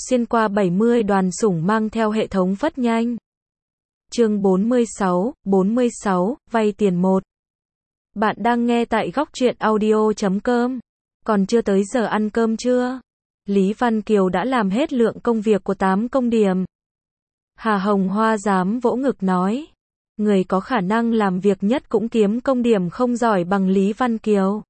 xuyên qua 70 đoàn sủng mang theo hệ thống phất nhanh. Chương 46, vay tiền 1. Bạn đang nghe tại góc truyện audio.com. Còn chưa tới giờ ăn cơm chưa? Lý Văn Kiều đã làm hết lượng công việc của 8 công điểm. Hà Hồng Hoa dám vỗ ngực nói. Người có khả năng làm việc nhất cũng kiếm công điểm không giỏi bằng Lý Văn Kiều.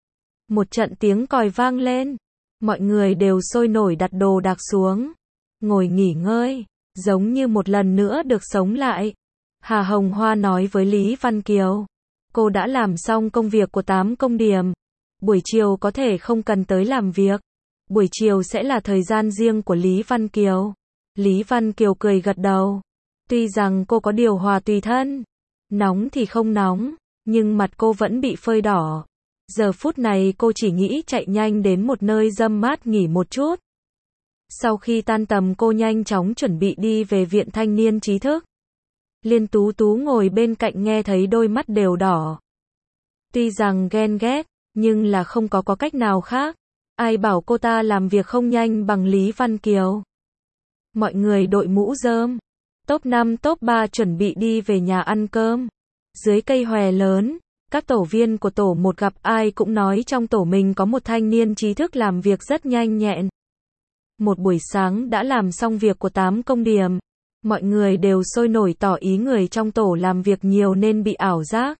Một trận tiếng còi vang lên. Mọi người đều sôi nổi đặt đồ đạc xuống. Ngồi nghỉ ngơi. Giống như một lần nữa được sống lại. Hà Hồng Hoa nói với Lý Văn Kiều. Cô đã làm xong công việc của 8 công điểm. Buổi chiều có thể không cần tới làm việc. Buổi chiều sẽ là thời gian riêng của Lý Văn Kiều. Lý Văn Kiều cười gật đầu. Tuy rằng cô có điều hòa tùy thân. Nóng thì không nóng. Nhưng mặt cô vẫn bị phơi đỏ. Giờ phút này cô chỉ nghĩ chạy nhanh đến một nơi râm mát nghỉ một chút. Sau khi tan tầm cô nhanh chóng chuẩn bị đi về viện thanh niên trí thức. Liên Tú Tú ngồi bên cạnh nghe thấy đôi mắt đều đỏ. Tuy rằng ghen ghét, nhưng là không có cách nào khác. Ai bảo cô ta làm việc không nhanh bằng Lý Văn Kiều. Mọi người đội mũ rơm. Top 5 top 3 chuẩn bị đi về nhà ăn cơm. Dưới cây hòe lớn, các tổ viên của tổ 1 gặp ai cũng nói trong tổ mình có một thanh niên trí thức làm việc rất nhanh nhẹn. Một buổi sáng đã làm xong việc của 8 công điểm. Mọi người đều sôi nổi tỏ ý người trong tổ làm việc nhiều nên bị ảo giác.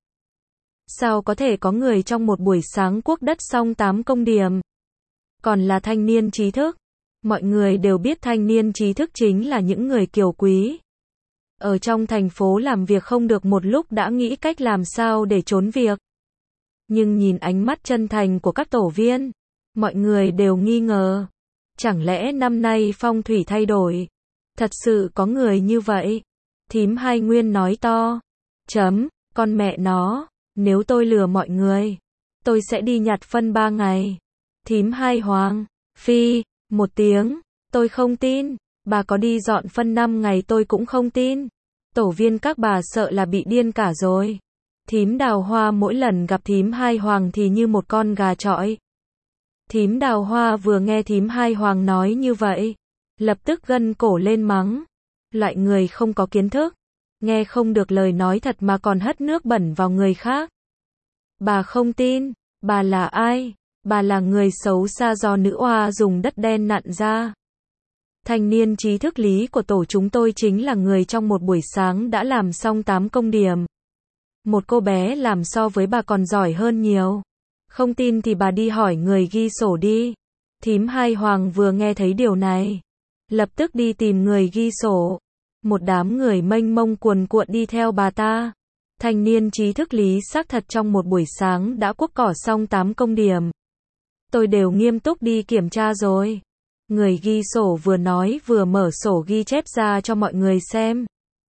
Sao có thể có người trong một buổi sáng cuốc đất xong 8 công điểm? Còn là thanh niên trí thức. Mọi người đều biết thanh niên trí thức chính là những người kiều quý. Ở trong thành phố làm việc không được một lúc đã nghĩ cách làm sao để trốn việc. Nhưng nhìn ánh mắt chân thành của các tổ viên, mọi người đều nghi ngờ. Chẳng lẽ năm nay phong thủy thay đổi? Thật sự có người như vậy? Thím Hai Nguyên nói to. Con mẹ nó, nếu tôi lừa mọi người, tôi sẽ đi nhặt phân 3 ngày. Thím Hai Hoàng, phi, một tiếng, tôi không tin. Bà có đi dọn phân 5 ngày tôi cũng không tin. Tổ viên các bà sợ là bị điên cả rồi. Thím Đào Hoa mỗi lần gặp thím Hai Hoàng thì như một con gà chọi. Thím Đào Hoa vừa nghe thím Hai Hoàng nói như vậy, lập tức gân cổ lên mắng. Loại người không có kiến thức, nghe không được lời nói thật mà còn hất nước bẩn vào người khác. Bà không tin, bà là ai? Bà là người xấu xa do nữ oa dùng đất đen nặn ra. Thanh niên trí thức Lý của tổ chúng tôi chính là người trong một buổi sáng đã làm xong 8 công điểm. Một cô bé làm so với bà còn giỏi hơn nhiều. Không tin thì bà đi hỏi người ghi sổ đi. Thím Hai Hoàng vừa nghe thấy điều này, lập tức đi tìm người ghi sổ. Một đám người mênh mông cuồn cuộn đi theo bà ta. Thanh niên trí thức Lý xác thật trong một buổi sáng đã cuốc cỏ xong 8 công điểm. Tôi đều nghiêm túc đi kiểm tra rồi. Người ghi sổ vừa nói vừa mở sổ ghi chép ra cho mọi người xem.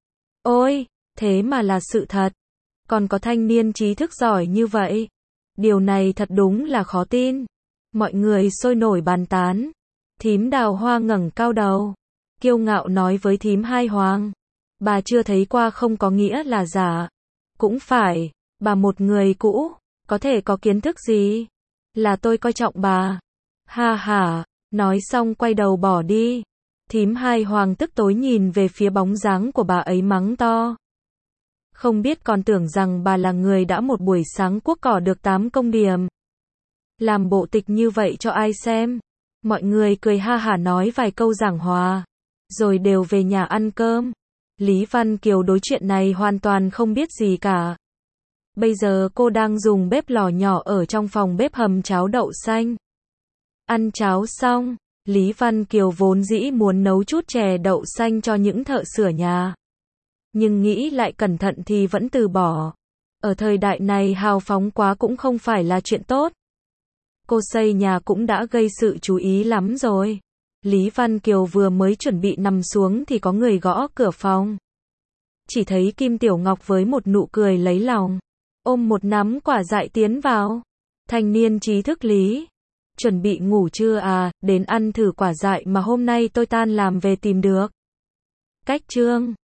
Ôi, thế mà là sự thật. Còn có thanh niên trí thức giỏi như vậy. Điều này thật đúng là khó tin. Mọi người sôi nổi bàn tán. Thím Đào Hoa ngẩng cao đầu, kiêu ngạo nói với thím Hai Hoàng. Bà chưa thấy qua không có nghĩa là giả. Cũng phải, bà một người cũ, có thể có kiến thức gì? Là tôi coi trọng bà. Ha ha, nói xong quay đầu bỏ đi. Thím Hai Hoàng tức tối nhìn về phía bóng dáng của bà ấy mắng to. Không biết còn tưởng rằng bà là người đã một buổi sáng cuốc cỏ được 8 công điểm. Làm bộ tịch như vậy cho ai xem? Mọi người cười ha hả nói vài câu giảng hòa, rồi đều về nhà ăn cơm. Lý Văn Kiều đối chuyện này hoàn toàn không biết gì cả. Bây giờ cô đang dùng bếp lò nhỏ ở trong phòng bếp hầm cháo đậu xanh. Ăn cháo xong, Lý Văn Kiều vốn dĩ muốn nấu chút chè đậu xanh cho những thợ sửa nhà. Nhưng nghĩ lại cẩn thận thì vẫn từ bỏ. Ở thời đại này hào phóng quá cũng không phải là chuyện tốt. Cô xây nhà cũng đã gây sự chú ý lắm rồi. Lý Văn Kiều vừa mới chuẩn bị nằm xuống thì có người gõ cửa phòng. Chỉ thấy Kim Tiểu Ngọc với một nụ cười lấy lòng, ôm một nắm quả dại tiến vào. Thanh niên trí thức Lý, chuẩn bị ngủ chưa à, đến ăn thử quả dại mà hôm nay tôi tan làm về tìm được. Cách chương